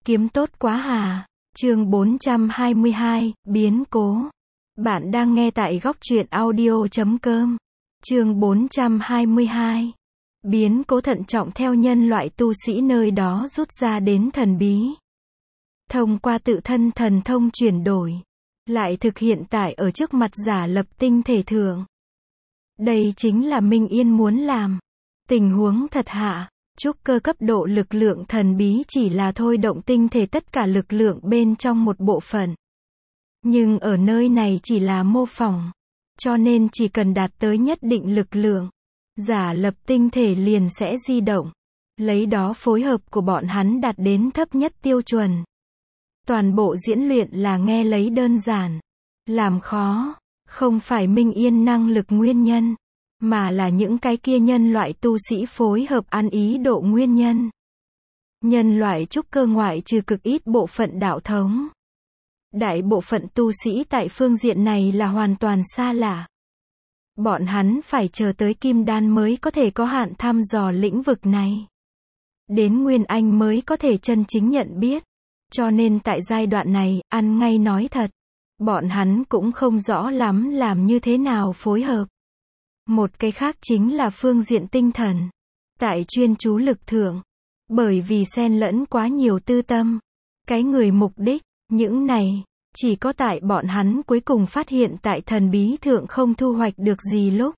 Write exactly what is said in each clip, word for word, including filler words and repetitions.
Kiếm tốt quá hà. Chương bốn trăm hai mươi hai, biến cố. Bạn đang nghe tại góc truyện audio chấm com. Chương bốn trăm hai mươi hai. Biến cố thận trọng theo nhân loại tu sĩ nơi đó rút ra đến thần bí. Thông qua tự thân thần thông chuyển đổi, lại thực hiện tại ở trước mặt giả lập tinh thể thượng. Đây chính là Minh Yên muốn làm. Tình huống thật hạ, trúc cơ cấp độ lực lượng thần bí chỉ là thôi động tinh thể tất cả lực lượng bên trong một bộ phận. Nhưng ở nơi này chỉ là mô phỏng, cho nên chỉ cần đạt tới nhất định lực lượng, giả lập tinh thể liền sẽ di động. Lấy đó phối hợp của bọn hắn đạt đến thấp nhất tiêu chuẩn. Toàn bộ diễn luyện là nghe lấy đơn giản, làm khó, không phải Minh Yên năng lực nguyên nhân, mà là những cái kia nhân loại tu sĩ phối hợp ăn ý độ nguyên nhân. Nhân loại trúc cơ ngoại trừ cực ít bộ phận đạo thống. Đại bộ phận tu sĩ tại phương diện này là hoàn toàn xa lạ. Bọn hắn phải chờ tới kim đan mới có thể có hạn thăm dò lĩnh vực này. Đến Nguyên Anh mới có thể chân chính nhận biết. Cho nên tại giai đoạn này, ăn ngay nói thật, bọn hắn cũng không rõ lắm làm như thế nào phối hợp. Một cái khác chính là phương diện tinh thần. Tại chuyên chú lực thượng, bởi vì xen lẫn quá nhiều tư tâm, cái người mục đích, những này, chỉ có tại bọn hắn cuối cùng phát hiện tại thần bí thượng không thu hoạch được gì lúc,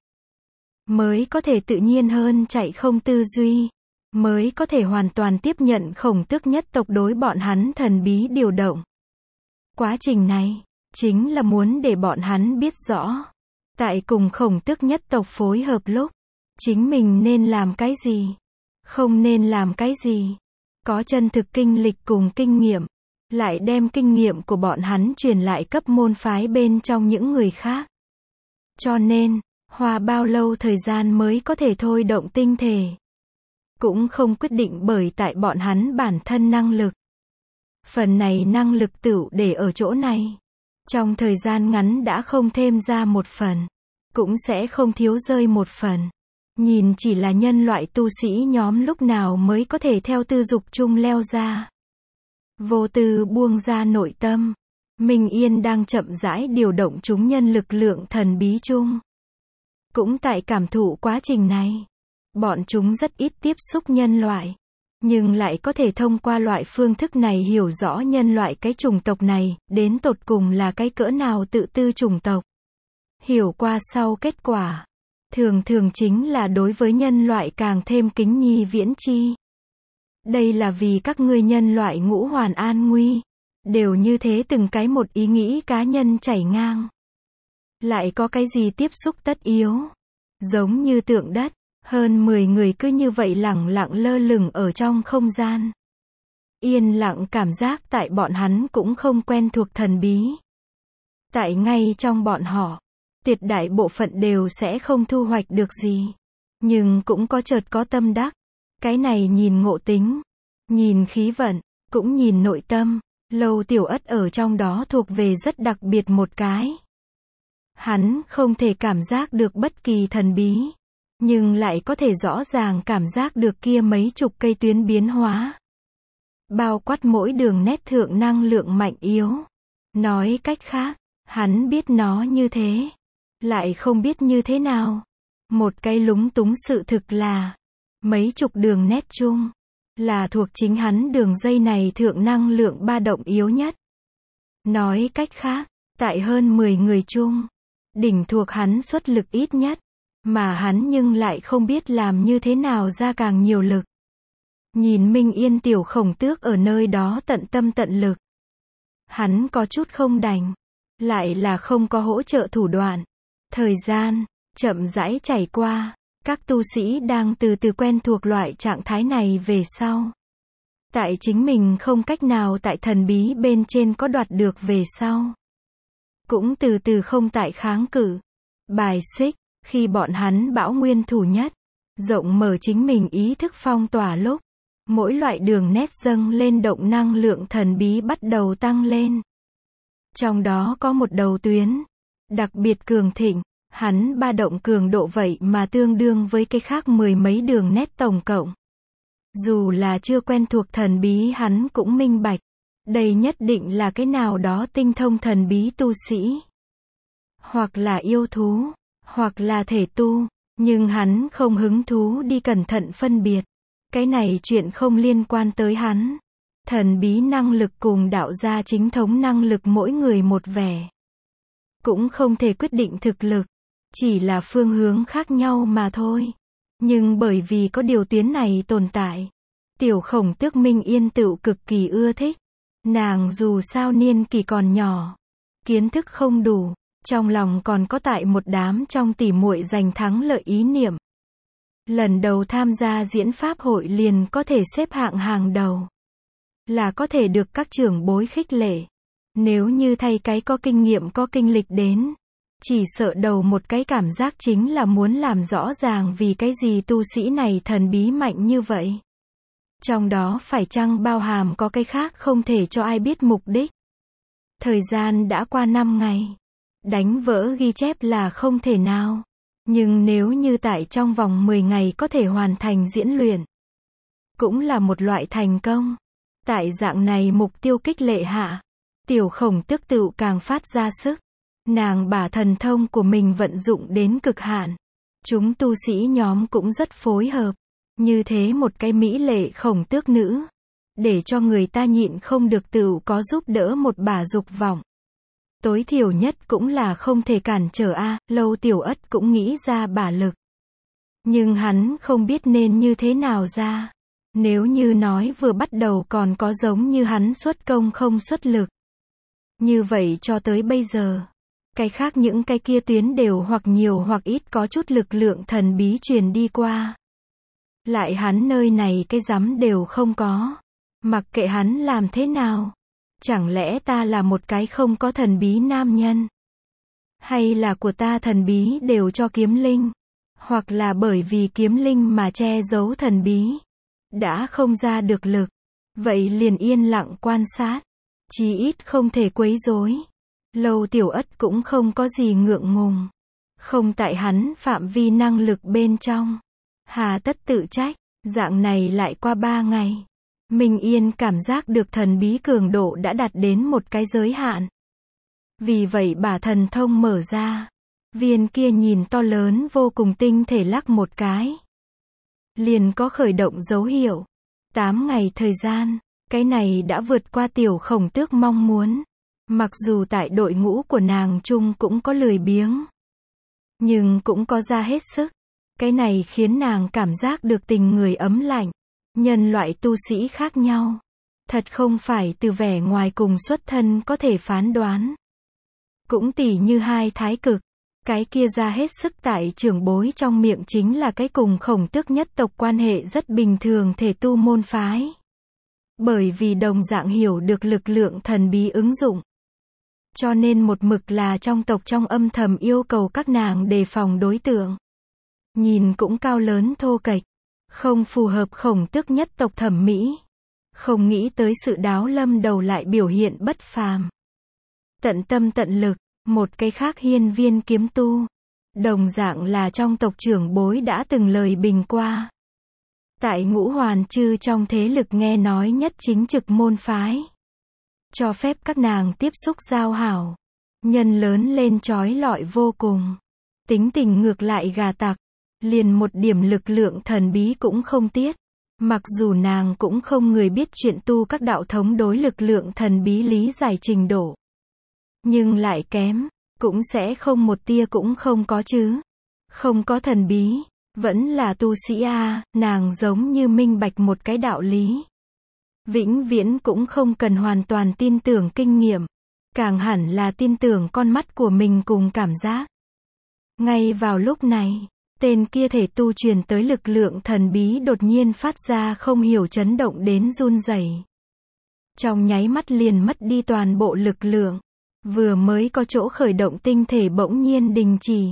mới có thể tự nhiên hơn chạy không tư duy, mới có thể hoàn toàn tiếp nhận Khổng Tước nhất tộc đối bọn hắn thần bí điều động. Quá trình này, chính là muốn để bọn hắn biết rõ, tại cùng Khổng Tước nhất tộc phối hợp lúc, chính mình nên làm cái gì, không nên làm cái gì. Có chân thực kinh lịch cùng kinh nghiệm, lại đem kinh nghiệm của bọn hắn truyền lại cấp môn phái bên trong những người khác. Cho nên, hoa bao lâu thời gian mới có thể thôi động tinh thể, cũng không quyết định bởi tại bọn hắn bản thân năng lực. Phần này năng lực tựu để ở chỗ này. Trong thời gian ngắn đã không thêm ra một phần, cũng sẽ không thiếu rơi một phần. Nhìn chỉ là nhân loại tu sĩ nhóm lúc nào mới có thể theo tư dục chung leo ra. Vô tư buông ra nội tâm. Minh Yên đang chậm rãi điều động chúng nhân lực lượng thần bí chung. Cũng tại cảm thụ quá trình này, bọn chúng rất ít tiếp xúc nhân loại, nhưng lại có thể thông qua loại phương thức này hiểu rõ nhân loại cái chủng tộc này, đến tột cùng là cái cỡ nào tự tư chủng tộc. Hiểu qua sau kết quả, thường thường chính là đối với nhân loại càng thêm kính nhi viễn chi. Đây là vì các ngươi nhân loại ngũ hoàn an nguy, đều như thế từng cái một ý nghĩ cá nhân chảy ngang. Lại có cái gì tiếp xúc tất yếu, giống như tượng đất. Hơn mười người cứ như vậy lẳng lặng lơ lửng ở trong không gian. Yên lặng cảm giác tại bọn hắn cũng không quen thuộc thần bí. Tại ngay trong bọn họ, tuyệt đại bộ phận đều sẽ không thu hoạch được gì. Nhưng cũng có chợt có tâm đắc. Cái này nhìn ngộ tính, nhìn khí vận, cũng nhìn nội tâm. Lâu Tiểu Ất ở trong đó thuộc về rất đặc biệt một cái. Hắn không thể cảm giác được bất kỳ thần bí, nhưng lại có thể rõ ràng cảm giác được kia mấy chục cây tuyến biến hóa. Bao quát mỗi đường nét thượng năng lượng mạnh yếu. Nói cách khác, hắn biết nó như thế, lại không biết như thế nào. Một cái lúng túng sự thực là, mấy chục đường nét chung, là thuộc chính hắn đường dây này thượng năng lượng ba động yếu nhất. Nói cách khác, tại hơn mười người chung, đỉnh thuộc hắn xuất lực ít nhất. Mà hắn nhưng lại không biết làm như thế nào ra càng nhiều lực. Nhìn Minh Yên tiểu Khổng Tước ở nơi đó tận tâm tận lực. Hắn có chút không đành. Lại là không có hỗ trợ thủ đoạn. Thời gian, chậm rãi chảy qua. Các tu sĩ đang từ từ quen thuộc loại trạng thái này về sau. Tại chính mình không cách nào tại thần bí bên trên có đoạt được về sau. Cũng từ từ không tại kháng cự, bài xích. Khi bọn hắn bão nguyên thủ nhất, rộng mở chính mình ý thức phong tỏa lúc, mỗi loại đường nét dâng lên động năng lượng thần bí bắt đầu tăng lên. Trong đó có một đầu tuyến, đặc biệt cường thịnh, hắn ba động cường độ vậy mà tương đương với cái khác mười mấy đường nét tổng cộng. Dù là chưa quen thuộc thần bí hắn cũng minh bạch. Đây nhất định là cái nào đó tinh thông thần bí tu sĩ. Hoặc là yêu thú, hoặc là thể tu. Nhưng hắn không hứng thú đi cẩn thận phân biệt. Cái này chuyện không liên quan tới hắn. Thần bí năng lực cùng đạo gia chính thống năng lực mỗi người một vẻ. Cũng không thể quyết định thực lực. Chỉ là phương hướng khác nhau mà thôi. Nhưng bởi vì có điều tuyến này tồn tại. Tiểu Khổng Tước Minh Yên tựu cực kỳ ưa thích. Nàng dù sao niên kỳ còn nhỏ. Kiến thức không đủ. Trong lòng còn có tại một đám trong tỉ muội giành thắng lợi ý niệm. Lần đầu tham gia diễn pháp hội liền có thể xếp hạng hàng đầu. Là có thể được các trưởng bối khích lệ. Nếu như thay cái có kinh nghiệm có kinh lịch đến. Chỉ sợ đầu một cái cảm giác chính là muốn làm rõ ràng vì cái gì tu sĩ này thần bí mạnh như vậy. Trong đó phải chăng bao hàm có cái khác không thể cho ai biết mục đích. Thời gian đã qua năm ngày. Đánh vỡ ghi chép là không thể nào. Nhưng nếu như tại trong vòng mười ngày có thể hoàn thành diễn luyện. Cũng là một loại thành công. Tại dạng này mục tiêu kích lệ hạ. Tiểu Khổng Tước tựu càng phát ra sức. Nàng bả thần thông của mình vận dụng đến cực hạn. Chúng tu sĩ nhóm cũng rất phối hợp. Như thế một cái mỹ lệ khổng tước nữ. Để cho người ta nhịn không được tựu có giúp đỡ một bả dục vọng. Tối thiểu nhất cũng là không thể cản trở a. Lâu Tiểu Ất cũng nghĩ ra bả lực. Nhưng hắn không biết nên như thế nào ra. Nếu như nói vừa bắt đầu còn có giống như hắn xuất công không xuất lực. Như vậy cho tới bây giờ. Cái khác những cái kia tuyến đều hoặc nhiều hoặc ít có chút lực lượng thần bí truyền đi qua. Lại hắn nơi này cái rắm đều không có. Mặc kệ hắn làm thế nào. Chẳng lẽ ta là một cái không có thần bí nam nhân? Hay là của ta thần bí đều cho kiếm linh? Hoặc là bởi vì kiếm linh mà che giấu thần bí? Đã không ra được lực. Vậy liền yên lặng quan sát. Chí ít không thể quấy rối. Lâu Tiểu Ất cũng không có gì ngượng ngùng. Không tại hắn phạm vi năng lực bên trong. Hà tất tự trách. Dạng này lại qua ba ngày. Minh Yên cảm giác được thần bí cường độ đã đạt đến một cái giới hạn. Vì vậy bả thần thông mở ra. Viên kia nhìn to lớn vô cùng tinh thể lắc một cái. Liền có khởi động dấu hiệu. Tám ngày thời gian. Cái này đã vượt qua Tiểu Khổng Tước mong muốn. Mặc dù tại đội ngũ của nàng chung cũng có lười biếng. Nhưng cũng có ra hết sức. Cái này khiến nàng cảm giác được tình người ấm lạnh. Nhân loại tu sĩ khác nhau. Thật không phải từ vẻ ngoài cùng xuất thân có thể phán đoán. Cũng tỉ như hai thái cực. Cái kia ra hết sức tại trưởng bối trong miệng chính là cái cùng Khổng Tước nhất tộc quan hệ rất bình thường thể tu môn phái. Bởi vì đồng dạng hiểu được lực lượng thần bí ứng dụng. Cho nên một mực là trong tộc trong âm thầm yêu cầu các nàng đề phòng đối tượng. Nhìn cũng cao lớn thô kệch. Không phù hợp Khổng Tước nhất tộc thẩm mỹ. Không nghĩ tới sự đáo lâm đầu lại biểu hiện bất phàm. Tận tâm tận lực, một cái khác hiên viên kiếm tu. Đồng dạng là trong tộc trưởng bối đã từng lời bình qua. Tại Ngũ Hoàn Chư trong thế lực nghe nói nhất chính trực môn phái. Cho phép các nàng tiếp xúc giao hảo. Nhân lớn lên trói lọi vô cùng. Tính tình ngược lại gà tặc. Liền một điểm lực lượng thần bí cũng không tiết. Mặc dù nàng cũng không người biết chuyện tu các đạo thống đối lực lượng thần bí lý giải trình độ. Nhưng lại kém. Cũng sẽ không một tia cũng không có chứ. Không có thần bí. Vẫn là tu sĩ a, nàng giống như minh bạch một cái đạo lý. Vĩnh viễn cũng không cần hoàn toàn tin tưởng kinh nghiệm. Càng hẳn là tin tưởng con mắt của mình cùng cảm giác. Ngay vào lúc này, tên kia thể tu truyền tới lực lượng thần bí đột nhiên phát ra không hiểu chấn động đến run rẩy. Trong nháy mắt liền mất đi toàn bộ lực lượng. Vừa mới có chỗ khởi động tinh thể bỗng nhiên đình chỉ.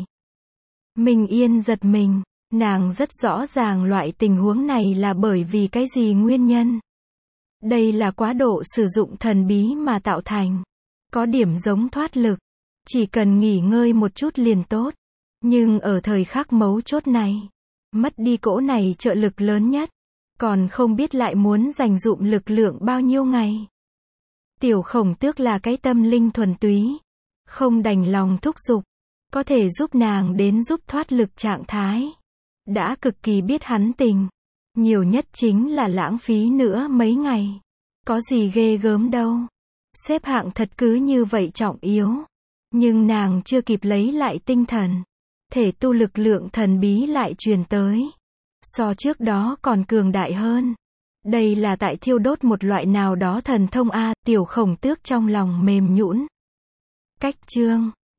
Minh Yên giật mình. Nàng rất rõ ràng loại tình huống này là bởi vì cái gì nguyên nhân. Đây là quá độ sử dụng thần bí mà tạo thành. Có điểm giống thoát lực. Chỉ cần nghỉ ngơi một chút liền tốt. Nhưng ở thời khắc mấu chốt này, mất đi cỗ này trợ lực lớn nhất. còn không biết lại muốn dành dụm lực lượng bao nhiêu ngày. Tiểu Khổng Tước là cái tâm linh thuần túy, không đành lòng thúc giục, có thể giúp nàng đến giúp thoát lực trạng thái. Đã cực kỳ biết hắn tình, nhiều nhất chính là lãng phí nữa mấy ngày. Có gì ghê gớm đâu. Xếp hạng thật cứ như vậy trọng yếu. Nhưng nàng chưa kịp lấy lại tinh thần. Thể tu lực lượng thần bí lại truyền tới. So trước đó còn cường đại hơn. Đây là tại thiêu đốt một loại nào đó thần thông a. Tiểu Khổng Tước trong lòng mềm nhũn. Cách chương